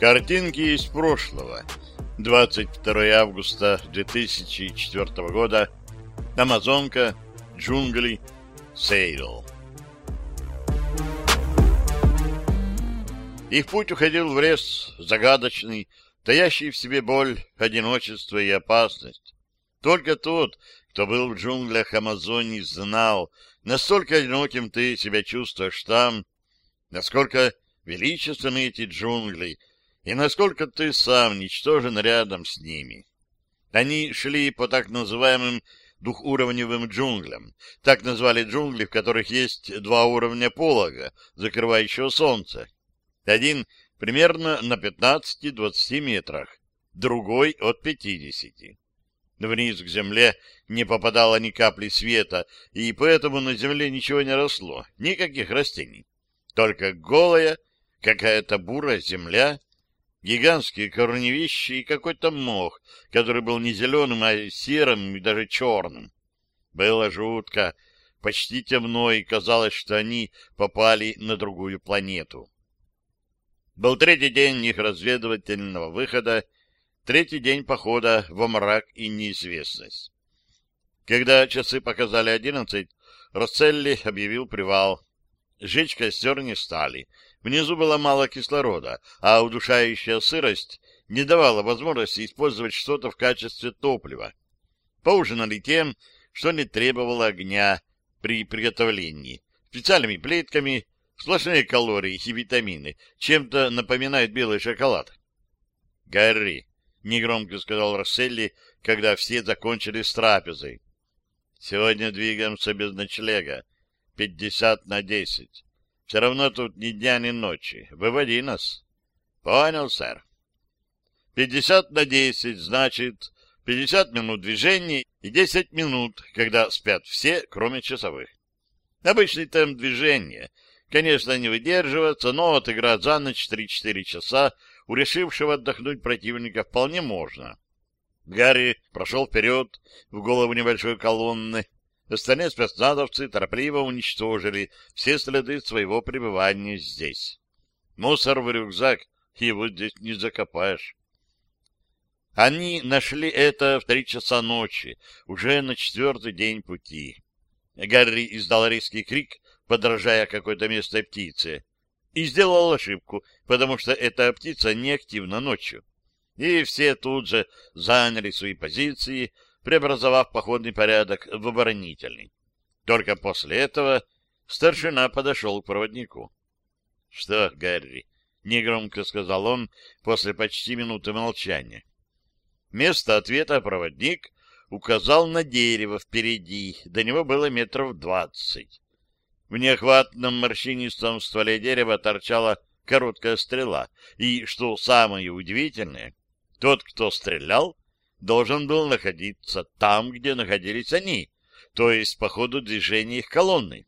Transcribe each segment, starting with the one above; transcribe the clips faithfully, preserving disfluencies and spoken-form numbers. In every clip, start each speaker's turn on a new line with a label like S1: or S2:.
S1: Картинки из прошлого. двадцать второе августа две тысячи четвёртого года. Амазонка. Джунгли. Сейл. Их путь уходил в лес, загадочный, таящий в себе боль, одиночество и опасность. Только тот, кто был в джунглях Амазонии, знал, настолько одиноким ты себя чувствуешь там, насколько величественны эти джунгли, и насколько ты сам ничтожен рядом с ними. Они шли по так называемым двухуровневым джунглям. Так назвали джунгли, в которых есть два уровня полога, закрывающего солнце. Один примерно на пятнадцати-двадцати метрах, другой от пятидесяти. Вниз к земле не попадало ни капли света, и поэтому на земле ничего не росло, никаких растений. Только голая, какая-то бурая земля, гигантские корневища и какой-то мох, который был не зеленым, а серым и даже черным. Было жутко, почти темно, и казалось, что они попали на другую планету. Был третий день их разведывательного выхода, третий день похода во мрак и неизвестность. Когда часы показали одиннадцать, Росселли объявил привал. Жечь костер не стали. Внизу было мало кислорода, а удушающая сырость не давала возможности использовать что-то в качестве топлива. Поужинали тем, что не требовало огня при приготовлении, специальными плитками, сплошные калории и витамины, чем-то напоминает белый шоколад. — Гарри, — негромко сказал Росселли, когда все закончили с трапезой, — сегодня двигаемся без ночлега. Пятьдесят на десять. Все равно тут ни дня, ни ночи. Выводи нас. — Понял, сэр. Пятьдесят на десять, значит, пятьдесят минут движения и десять минут, когда спят все, кроме часовых. Обычный темп движения. Конечно, не выдерживаться, но отыграть за ночь три-четыре часа у решившего отдохнуть противника вполне можно. Гарри прошел вперед в голову небольшой колонны. Остальные спецназовцы торопливо уничтожили все следы своего пребывания здесь. Мусор в рюкзак, его здесь не закопаешь. Они нашли это в три часа ночи, уже на четвертый день пути. Гарри издал резкий крик, подражая какой-то местной птице, и сделал ошибку, потому что эта птица неактивна ночью. И все тут же заняли свои позиции, преобразовав походный порядок в оборонительный. Только после этого старшина подошел к проводнику. — Что, Гарри? — негромко сказал он после почти минуты молчания. Вместо ответа проводник указал на дерево впереди, до него было метров двадцать. В неохватном морщинистом стволе дерева торчала короткая стрела, и, что самое удивительное, тот, кто стрелял, должен был находиться там, где находились они, то есть по ходу движения их колонны.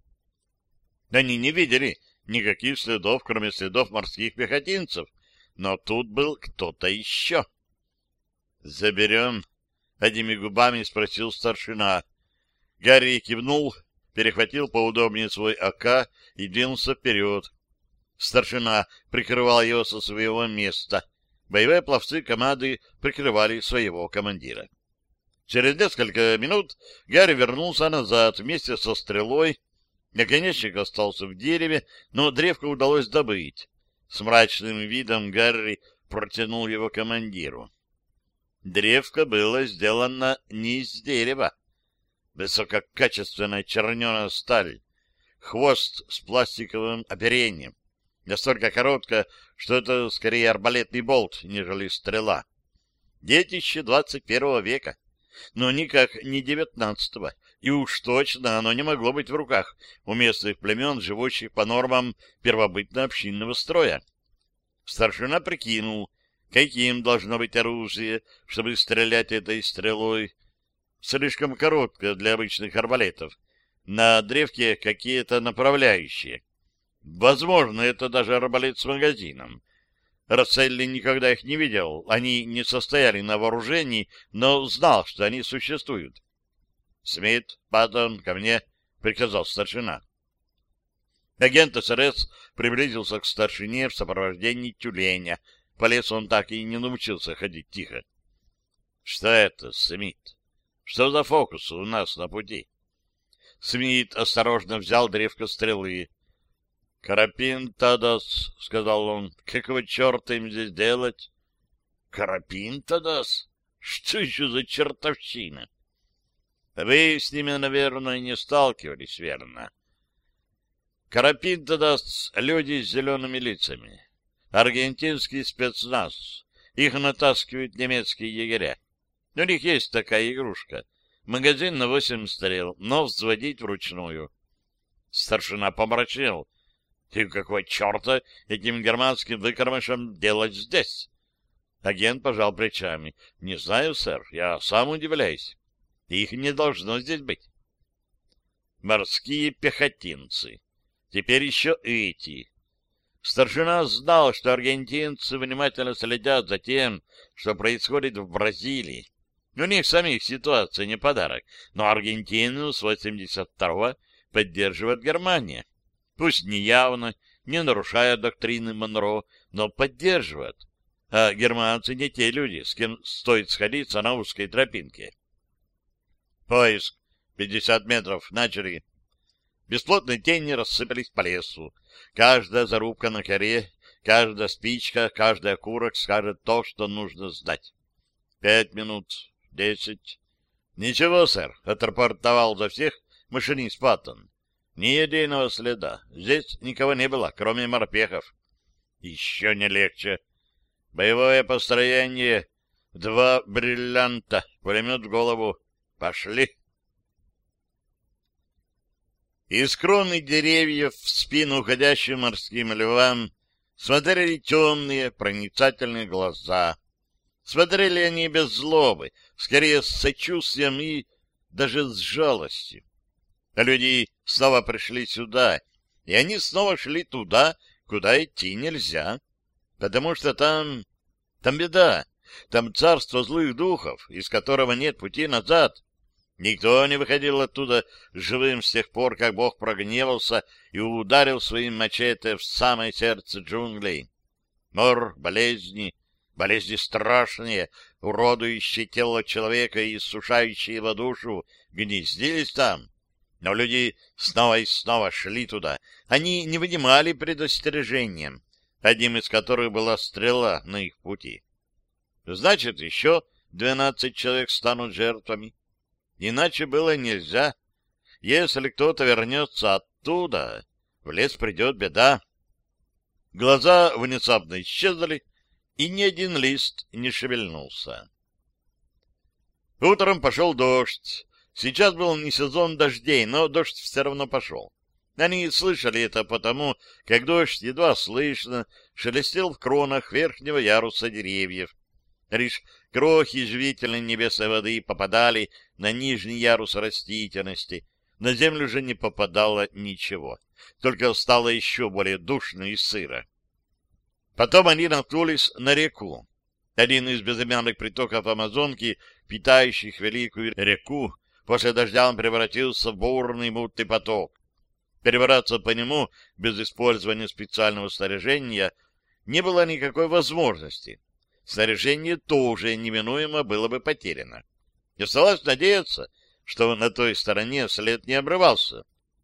S1: Они не видели никаких следов, кроме следов морских пехотинцев, но тут был кто-то еще. «Заберем?» — одними губами спросил старшина. Гарри кивнул, перехватил поудобнее свой АК и двинулся вперед. Старшина прикрывал его со своего места. Боевые пловцы команды прикрывали своего командира. Через несколько минут Гарри вернулся назад вместе со стрелой. Наконечник остался в дереве, но древко удалось добыть. С мрачным видом Гарри протянул его командиру. Древко было сделано не из дерева. Высококачественная черненая сталь, хвост с пластиковым оперением. Настолько коротко, что это скорее арбалетный болт, нежели стрела. Детище двадцать первого века, но никак не девятнадцатого, и уж точно оно не могло быть в руках у местных племен, живущих по нормам первобытно-общинного строя. Старшина прикинул, каким должно быть оружие, чтобы стрелять этой стрелой. Слишком коротко для обычных арбалетов. На древке какие-то направляющие. Возможно, это даже арбалет с магазином. Росселли никогда их не видел, они не состояли на вооружении, но знал, что они существуют. — Смит, Паттон, ко мне, — приказал старшина. Агент СРС приблизился к старшине в сопровождении тюленя. по лесу он так и не научился ходить тихо. Что это, Смит? Что за фокус у нас на пути? Смит осторожно взял древко стрелы. — Карапин Тадас, — сказал он, — какого черта им здесь делать? — Карапин Тадас? Что еще за чертовщина? — Вы с ними, наверное, не сталкивались, верно? Карапин Тадас — люди с зелеными лицами. Аргентинский спецназ. Их натаскивают немецкие егеря. У них есть такая игрушка. Магазин на восемь стрел, но взводить вручную. Старшина помрачнел. И какого черта этим германским выкормышам делать здесь? Агент пожал плечами. Не знаю, сэр, я сам удивляюсь. Их не должно здесь быть. Морские пехотинцы. Теперь еще эти. Старшина знал, что аргентинцы внимательно следят за тем, что происходит в Бразилии. У них самих ситуация не подарок, но Аргентину с восемьдесят второго поддерживает Германия. Пусть не явно, не нарушая доктрины Монро, но поддерживает. А германцы не те люди, с кем стоит сходиться на узкой тропинке. Поиск. пятьдесят метров. Начали. Бесплотные тени рассыпались по лесу. Каждая зарубка на коре, каждая спичка, каждый окурок скажет то, что нужно знать. Пять минут. Десять. Ничего, сэр, отрапортовал за всех машинист Паттон. Ни единого следа. Здесь никого не было, кроме морпехов. Еще не легче. Боевое построение. Два бриллианта. Пулемет в голову. Пошли. Из кроны деревьев в спину уходящим морским львам смотрели темные проницательные глаза. Смотрели они без злобы, скорее с сочувствием и даже с жалостью. А люди снова пришли сюда, и они снова шли туда, куда идти нельзя, потому что там... там беда, там царство злых духов, из которого нет пути назад. Никто не выходил оттуда живым с тех пор, как Бог прогневался и ударил своим мачете в самое сердце джунглей. Мор, болезни, болезни страшные, уродующие тело человека и иссушающие его душу, гнездились там. Но люди снова и снова шли туда. Они не вынимали предостережением, одним из которых была стрела на их пути. Значит, еще двенадцать человек станут жертвами. Иначе было нельзя. Если кто-то вернется оттуда, в лес придет беда. Глаза внезапно исчезли, и ни один лист не шевельнулся. Утром пошел дождь. Сейчас был не сезон дождей, но дождь все равно пошел. Они слышали это потому, как дождь едва слышно шелестел в кронах верхнего яруса деревьев. Лишь крохи живительной небесной воды попадали на нижний ярус растительности. На землю же не попадало ничего, только стало еще более душно и сыро. Потом они наткнулись на реку. Один из безымянных притоков Амазонки, питающих великую реку, после дождя он превратился в бурный мутный поток. Перебраться по нему без использования специального снаряжения не было никакой возможности. Снаряжение тоже неминуемо было бы потеряно. И осталось надеяться, что на той стороне след не обрывался.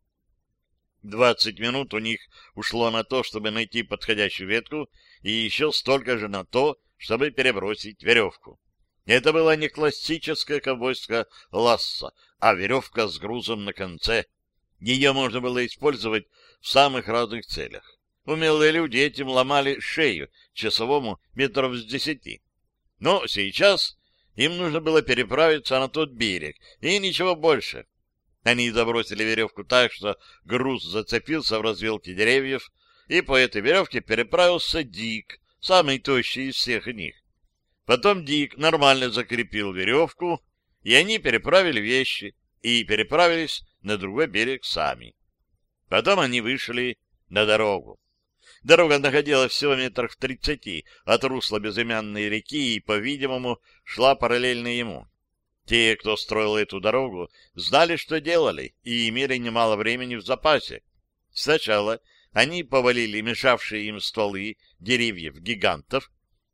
S1: Двадцать минут у них ушло на то, чтобы найти подходящую ветку, и еще столько же на то, чтобы перебросить веревку. Это была не классическая ковбойская лассо, а веревка с грузом на конце. Ее можно было использовать в самых разных целях. Умелые люди этим ломали шею часовому метров с десяти. Но сейчас им нужно было переправиться на тот берег, и ничего больше. Они забросили веревку так, что груз зацепился в развилке деревьев, и по этой веревке переправился Дик, самый тощий из всех них. Потом Дик нормально закрепил веревку, и они переправили вещи, и переправились на другой берег сами. Потом они вышли на дорогу. Дорога находилась всего метрах в тридцати от русла безымянной реки и, по-видимому, шла параллельно ему. Те, кто строил эту дорогу, знали, что делали, и имели немало времени в запасе. Сначала они повалили мешавшие им стволы деревьев-гигантов,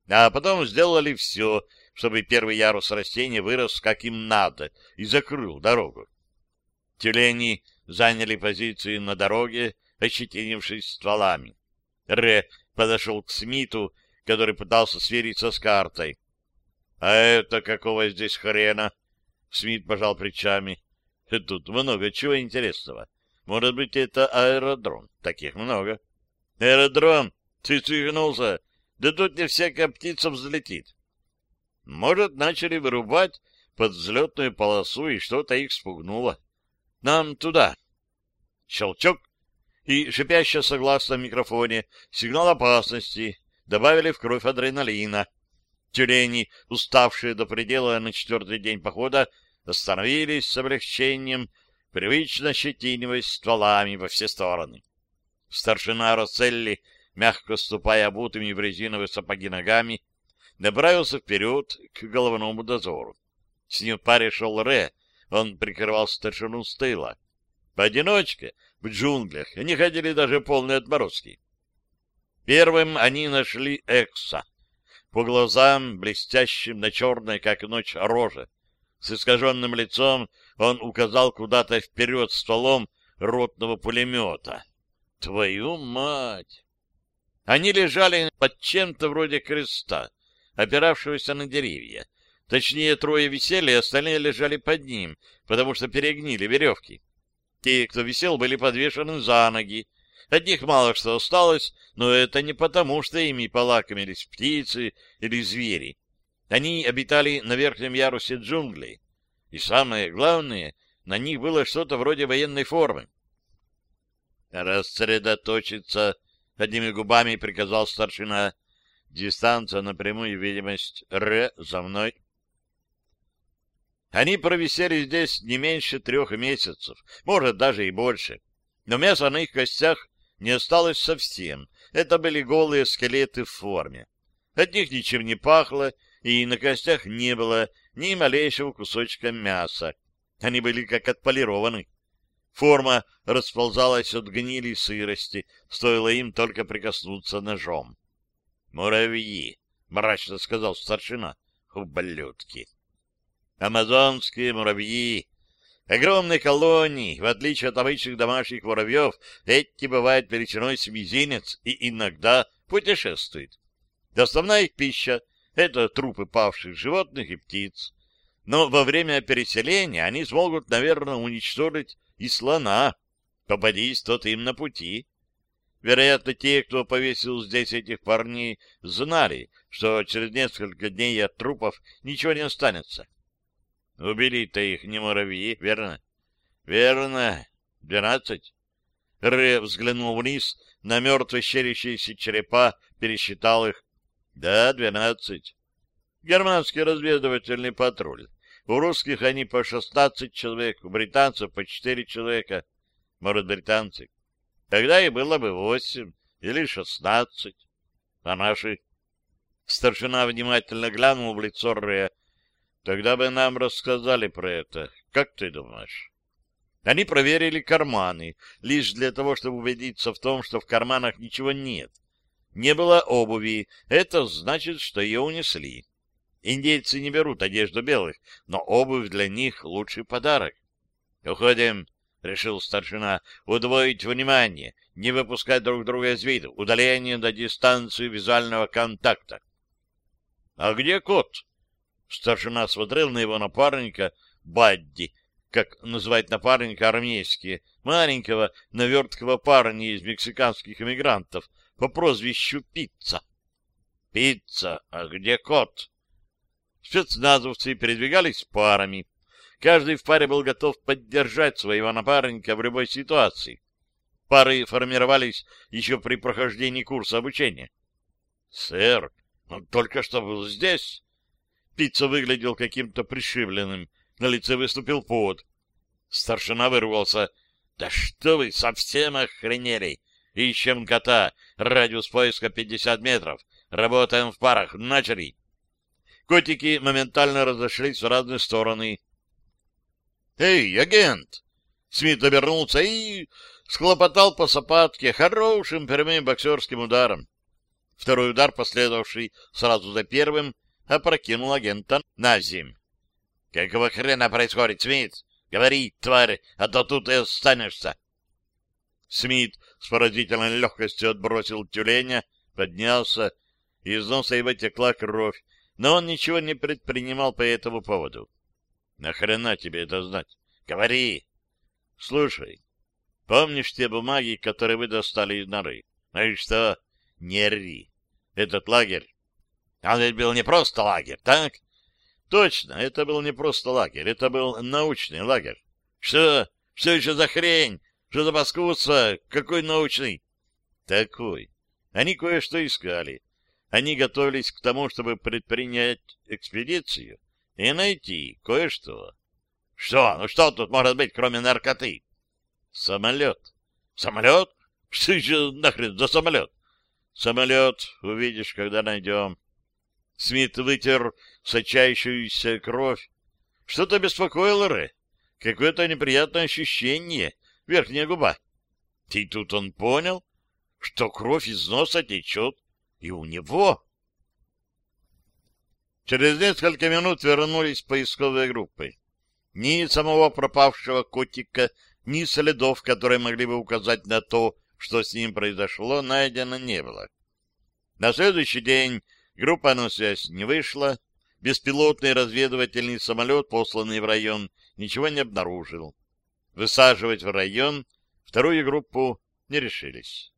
S1: А потом сделали все, чтобы первый ярус растения вырос как им надо и закрыл дорогу. Тюлени заняли позиции на дороге, ощетинившись стволами. Ре подошел к Смиту, который пытался свериться с картой. — А это какого здесь хрена? Смит пожал плечами. — Тут много чего интересного. Может быть, это аэродром. Таких много. — Аэродром? Ты свихнулся? Да тут не всякая птица взлетит. Может, начали вырубать под взлетную полосу, и что-то их спугнуло. Нам туда. Щелчок, и шипяще согласно микрофоне сигнал опасности добавили в кровь адреналина. Тюлени, уставшие до предела на четвертый день похода, остановились с облегчением, привычно щетиниваясь стволами во все стороны. Старшина Росселли, мягко ступая обутыми в резиновые сапоги ногами, направился вперед к головному дозору. С ним в паре шел Ре, он прикрывал старшину с тыла. Поодиночке, в джунглях, они ходили даже полные отморозки. Первым они нашли Экса. По глазам, блестящим на черной, как ночь, роже. С искаженным лицом он указал куда-то вперед стволом ротного пулемета. Твою мать! Они лежали под чем-то вроде креста, опиравшегося на деревья. Точнее, трое висели, остальные лежали под ним, потому что перегнили веревки. Те, кто висел, были подвешены за ноги. От них мало что осталось, но это не потому, что ими полакомились птицы или звери. Они обитали на верхнем ярусе джунглей. И самое главное, на них было что-то вроде военной формы. «Рассредоточиться!» — одними губами приказал старшина. «Дистанция на прямую видимость. Р за мной!» Они провисели здесь не меньше трех месяцев, может, даже и больше. Но мяса на их костях не осталось совсем. Это были голые скелеты в форме. От них ничем не пахло, и на костях не было ни малейшего кусочка мяса. Они были как отполированы. Форма расползалась от гнили и сырости, стоило им только прикоснуться ножом. — Муравьи, — мрачно сказал старшина. — Ублюдки. Амазонские муравьи. Огромные колонии, в отличие от обычных домашних муравьев, эти бывают величиной с мизинец и иногда путешествуют. Основная их пища — это трупы павших животных и птиц. Но во время переселения они смогут, наверное, уничтожить и слона, попадись тот им на пути. Вероятно, те, кто повесил здесь этих парней, знали, что через несколько дней от трупов ничего не останется. Убили-то их не муравьи, верно? Верно. Двенадцать. Рэ взглянул вниз на мертвые щерящиеся черепа, пересчитал их. Да, двенадцать. Германский разведывательный патруль. У русских они по шестнадцать человек, у британцев по четыре человека. Может, британцы. Тогда и было бы восемь или шестнадцать. А наши? Старшина внимательно глянул в лицо Ре. Тогда бы нам рассказали про это. Как ты думаешь? Они проверили карманы, лишь для того, чтобы убедиться в том, что в карманах ничего нет. Не было обуви. Это значит, что ее унесли. Индейцы не берут одежду белых, но обувь для них лучший подарок. — Уходим, — решил старшина, — удвоить внимание, не выпускать друг друга из виду, удаление на дистанцию визуального контакта. — А где кот? Старшина смотрел на его напарника Бадди, как называют напарника армейские, маленького наверткого парня из мексиканских эмигрантов по прозвищу Пицца. — Пицца, а где кот? Спецназовцы передвигались парами. Каждый в паре был готов поддержать своего напарника в любой ситуации. Пары формировались еще при прохождении курса обучения. — Сэр, он только что был здесь. Пицца выглядел каким-то пришибленным. На лице выступил пот. Старшина вырвался. — Да что вы, совсем охренели? Ищем кота. Радиус поиска пятьдесят метров. Работаем в парах. Начали. Котики моментально разошлись в разные стороны. «Эй, агент!» Смит обернулся и схлопотал по сапатке хорошим прямым боксерским ударом. Второй удар, последовавший сразу за первым, опрокинул агента на земь. — Какого хрена происходит, Смит? Говори, тварь, а то тут и останешься. Смит с поразительной легкостью отбросил тюленя, поднялся, и из носа его текла кровь, но он ничего не предпринимал по этому поводу. — Нахрена тебе это знать? Говори. — Слушай, помнишь те бумаги, которые вы достали из норы? Ну и что? Не ри. Этот лагерь... Он ведь был не просто лагерь, так? Точно, это был не просто лагерь, это был научный лагерь. Что? Что еще за хрень? Что за паскудство? Какой научный? Такой. Они кое-что искали. Они готовились к тому, чтобы предпринять экспедицию и найти кое-что. Что? Ну что тут может быть, кроме наркоты? Самолет. Самолет? Что еще нахрен за самолет? Самолет увидишь, когда найдем. Смит вытер сочащуюся кровь. Что-то беспокоило Рэ. Какое-то неприятное ощущение. Верхняя губа. И тут он понял, что кровь из носа течет и у него. Через несколько минут вернулись поисковые группы. Ни самого пропавшего котика, ни следов, которые могли бы указать на то, что с ним произошло, найдено не было. На следующий день группа на связь не вышла. Беспилотный разведывательный самолет, посланный в район, ничего не обнаружил. Высаживать в район вторую группу не решились.